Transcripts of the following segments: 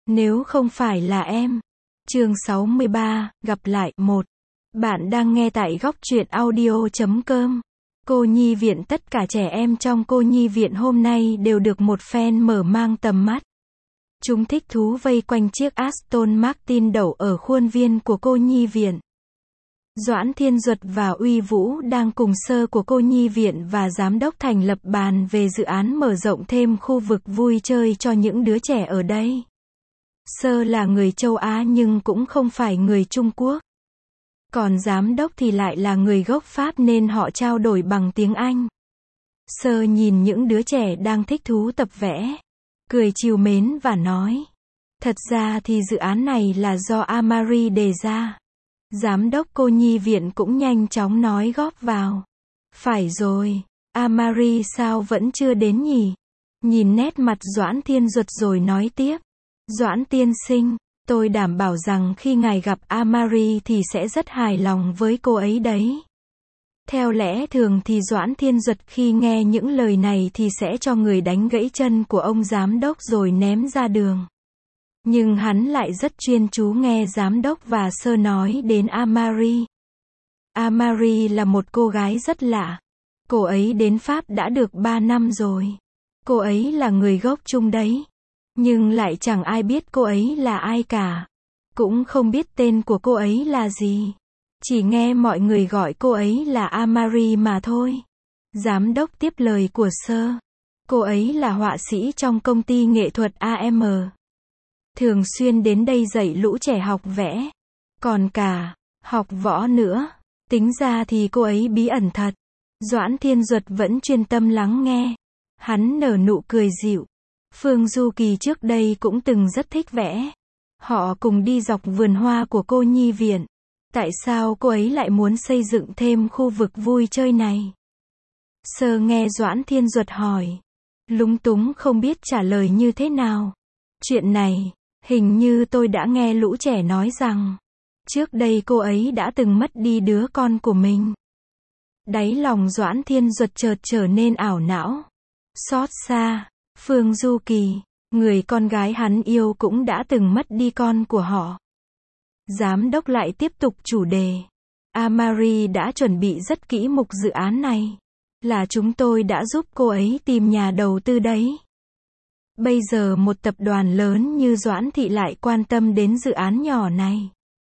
Nếu không phải là em. Chương 63, gặp lại, 1. Bạn đang nghe tại góc truyện audio.com. Cô nhi viện. Tất cả trẻ em trong cô nhi viện hôm nay đều được một phen mở mang tầm mắt. Chúng thích thú vây quanh chiếc Aston Martin đậu ở khuôn viên của cô nhi viện. Doãn Thiên Duật và Uy Vũ đang cùng sơ của cô nhi viện và giám đốc thành lập bàn về dự án mở rộng thêm khu vực vui chơi cho những đứa trẻ ở đây. Sơ là người châu Á nhưng cũng không phải người Trung Quốc. Còn giám đốc thì lại là người gốc Pháp nên họ trao đổi bằng tiếng Anh. Sơ nhìn những đứa trẻ đang thích thú tập vẽ, cười trìu mến và nói. Thật ra thì dự án này là do Amari đề ra. Giám đốc cô nhi viện cũng nhanh chóng nói góp vào. Phải rồi, Amari sao vẫn chưa đến nhỉ? Nhìn nét mặt Doãn Thiên Duật rồi nói tiếp. Doãn tiên sinh, tôi đảm bảo rằng khi ngài gặp Amari thì sẽ rất hài lòng với cô ấy đấy. Theo lẽ thường thì Doãn Thiên Duật khi nghe những lời này thì sẽ cho người đánh gãy chân của ông giám đốc rồi ném ra đường. Nhưng hắn lại rất chuyên chú nghe giám đốc và sơ nói đến Amari. Amari là một cô gái rất lạ. Cô ấy đến Pháp đã được 3 năm rồi. Cô ấy là người gốc Trung đấy. Nhưng lại chẳng ai biết cô ấy là ai cả. Cũng không biết tên của cô ấy là gì. Chỉ nghe mọi người gọi cô ấy là Amari mà thôi. Giám đốc tiếp lời của sơ. Cô ấy là họa sĩ trong công ty nghệ thuật AM. Thường xuyên đến đây dạy lũ trẻ học vẽ. Còn cả học võ nữa. Tính ra thì cô ấy bí ẩn thật. Doãn Thiên Duật vẫn chuyên tâm lắng nghe. Hắn nở nụ cười dịu. Phương Du Kỳ trước đây cũng từng rất thích vẽ. Họ cùng đi dọc vườn hoa của cô nhi viện. Tại sao cô ấy lại muốn xây dựng thêm khu vực vui chơi này? Sơ nghe Doãn Thiên Duật hỏi. Lúng túng không biết trả lời như thế nào. Chuyện này, hình như tôi đã nghe lũ trẻ nói rằng, trước đây cô ấy đã từng mất đi đứa con của mình. Đáy lòng Doãn Thiên Duật chợt trở nên ảo não. Xót xa, Phương Du Kỳ, người con gái hắn yêu cũng đã từng mất đi con của họ. Giám đốc lại tiếp tục chủ đề. Amari đã chuẩn bị rất kỹ mục dự án này. Là chúng tôi đã giúp cô ấy tìm nhà đầu tư đấy. Bây giờ một tập đoàn lớn như Doãn Thị lại quan tâm đến dự án nhỏ này.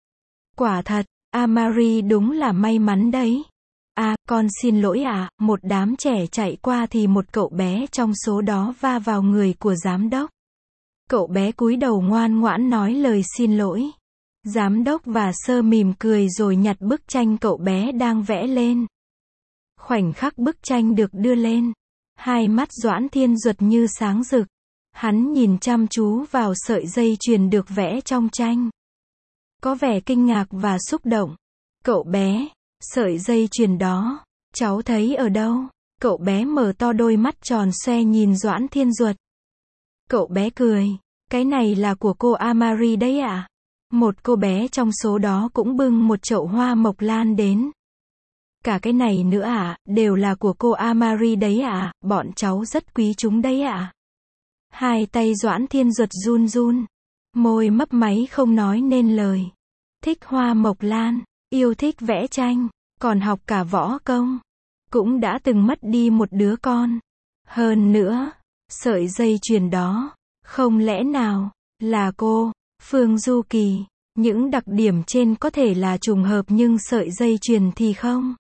Quả thật, Amari đúng là may mắn đấy. À, con xin lỗi ạ, một đám trẻ chạy qua thì một cậu bé trong số đó va vào người của giám đốc. Cậu bé cúi đầu ngoan ngoãn nói lời xin lỗi. Giám đốc và sơ mỉm cười rồi nhặt bức tranh cậu bé đang vẽ lên. Khoảnh khắc bức tranh được đưa lên, hai mắt Doãn Thiên Duật như sáng rực. Hắn nhìn chăm chú vào sợi dây chuyền được vẽ trong tranh. Có vẻ kinh ngạc và xúc động. Cậu bé, sợi dây chuyền đó, cháu thấy ở đâu? Cậu bé mở to đôi mắt tròn xoe nhìn Doãn Thiên Duật. Cậu bé cười, cái này là của cô Amari đấy ạ. Một cô bé trong số đó cũng bưng một chậu hoa mộc lan đến. Cả cái này nữa ạ, đều là của cô Amari đấy ạ, bọn cháu rất quý chúng đấy ạ. Hai tay Doãn Thiên Duật run run, môi mấp máy không nói nên lời. Thích hoa mộc lan, yêu thích vẽ tranh, còn học cả võ công. Cũng đã từng mất đi một đứa con. Hơn nữa, sợi dây chuyền đó, không lẽ nào là cô, Phương Du Kỳ. Những đặc điểm trên có thể là trùng hợp nhưng sợi dây chuyền thì không.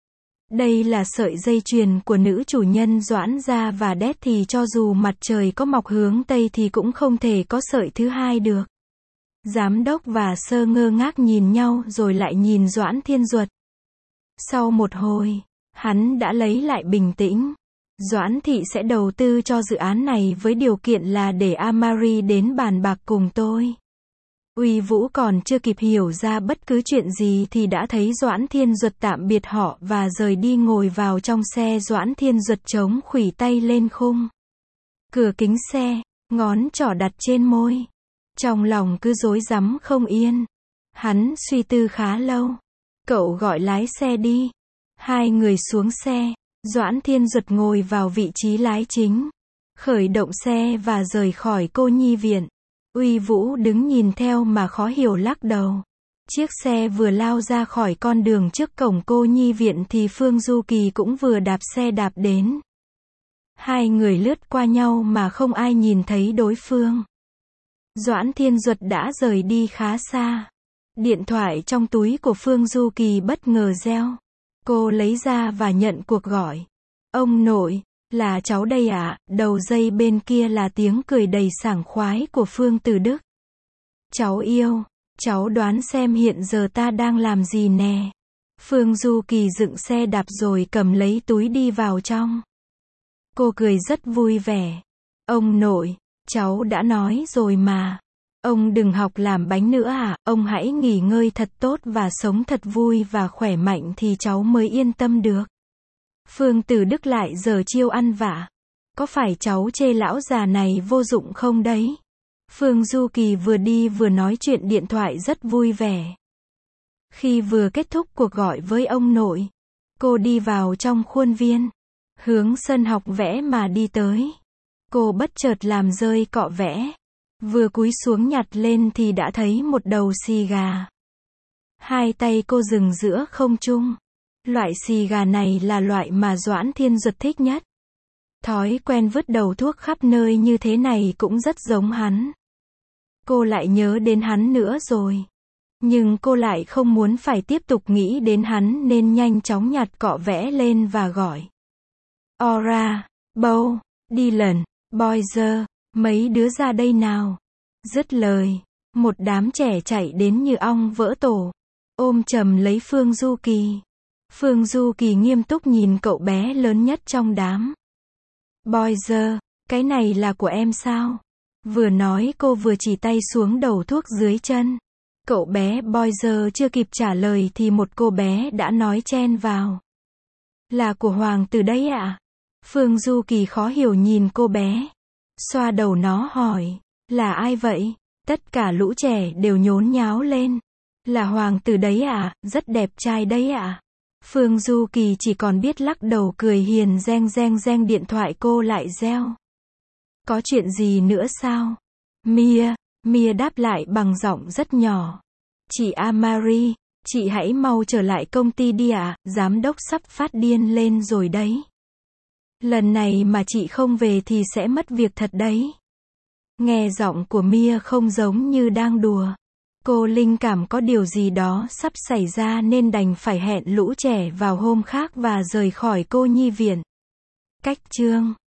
Đây là sợi dây chuyền của nữ chủ nhân Doãn gia và Đét thì cho dù mặt trời có mọc hướng Tây thì cũng không thể có sợi thứ hai được. Giám đốc và sơ ngơ ngác nhìn nhau rồi lại nhìn Doãn Thiên Duật. Sau một hồi, hắn đã lấy lại bình tĩnh. Doãn Thị sẽ đầu tư cho dự án này với điều kiện là để Amari đến bàn bạc cùng tôi. Uy Vũ còn chưa kịp hiểu ra bất cứ chuyện gì thì đã thấy Doãn Thiên Duật tạm biệt họ và rời đi ngồi vào trong xe. Doãn Thiên Duật chống khuỷu tay lên khung cửa kính xe, ngón trỏ đặt trên môi. Trong lòng cứ rối rắm không yên. Hắn suy tư khá lâu. Cậu gọi lái xe đi. Hai người xuống xe. Doãn Thiên Duật ngồi vào vị trí lái chính. Khởi động xe và rời khỏi cô nhi viện. Uy Vũ đứng nhìn theo mà khó hiểu lắc đầu. Chiếc xe vừa lao ra khỏi con đường trước cổng cô nhi viện thì Phương Du Kỳ cũng vừa đạp xe đạp đến. Hai người lướt qua nhau mà không ai nhìn thấy đối phương. Doãn Thiên Duật đã rời đi khá xa. Điện thoại trong túi của Phương Du Kỳ bất ngờ reo. Cô lấy ra và nhận cuộc gọi. Ông nội, là cháu đây ạ. Đầu dây bên kia là tiếng cười đầy sảng khoái của Phương Tử Đức. Cháu yêu, cháu đoán xem hiện giờ ta đang làm gì nè. Phương Du Kỳ dựng xe đạp rồi cầm lấy túi đi vào trong. Cô cười rất vui vẻ. Ông nội, cháu đã nói rồi mà. Ông đừng học làm bánh nữa à, ông hãy nghỉ ngơi thật tốt và sống thật vui và khỏe mạnh thì cháu mới yên tâm được. Phương Tử Đức lại giở chiêu ăn vạ. Có phải cháu chê lão già này vô dụng không đấy? Phương Du Kỳ vừa đi vừa nói chuyện điện thoại rất vui vẻ. Khi vừa kết thúc cuộc gọi với ông nội, cô đi vào trong khuôn viên, hướng sân học vẽ mà đi tới. Cô bất chợt làm rơi cọ vẽ. Vừa cúi xuống nhặt lên thì đã thấy một đầu xì gà. Hai tay cô dừng giữa không trung. Loại xì gà này là loại mà Doãn Thiên Duật thích nhất. Thói quen vứt đầu thuốc khắp nơi như thế này cũng rất giống hắn. Cô lại nhớ đến hắn nữa rồi. Nhưng cô lại không muốn phải tiếp tục nghĩ đến hắn nên nhanh chóng nhặt cọ vẽ lên và gọi. Ora, Bow, Dylan, Boyzer, mấy đứa ra đây nào. Dứt lời, một đám trẻ chạy đến như ong vỡ tổ, ôm chầm lấy Phương Du Kỳ. Phương Du Kỳ nghiêm túc nhìn cậu bé lớn nhất trong đám. Boyzer, cái này là của em sao? Vừa nói cô vừa chỉ tay xuống đầu thuốc dưới chân. Cậu bé Boyzer chưa kịp trả lời thì một cô bé đã nói chen vào. Là của Hoàng Tử đấy ạ. Phương Du Kỳ khó hiểu nhìn cô bé. Xoa đầu nó hỏi. Là ai vậy? Tất cả lũ trẻ đều nhốn nháo lên. Là Hoàng Tử đấy ạ, rất đẹp trai đấy ạ. Phương Du Kỳ chỉ còn biết lắc đầu cười hiền reng reng reng, điện thoại cô lại reo. Có chuyện gì nữa sao? Mia đáp lại bằng giọng rất nhỏ. Chị Amari, chị hãy mau trở lại công ty đi ạ, giám đốc sắp phát điên lên rồi đấy. Lần này mà chị không về thì sẽ mất việc thật đấy. Nghe giọng của Mia không giống như đang đùa. Cô linh cảm có điều gì đó sắp xảy ra nên đành phải hẹn lũ trẻ vào hôm khác và rời khỏi cô nhi viện. Cách chương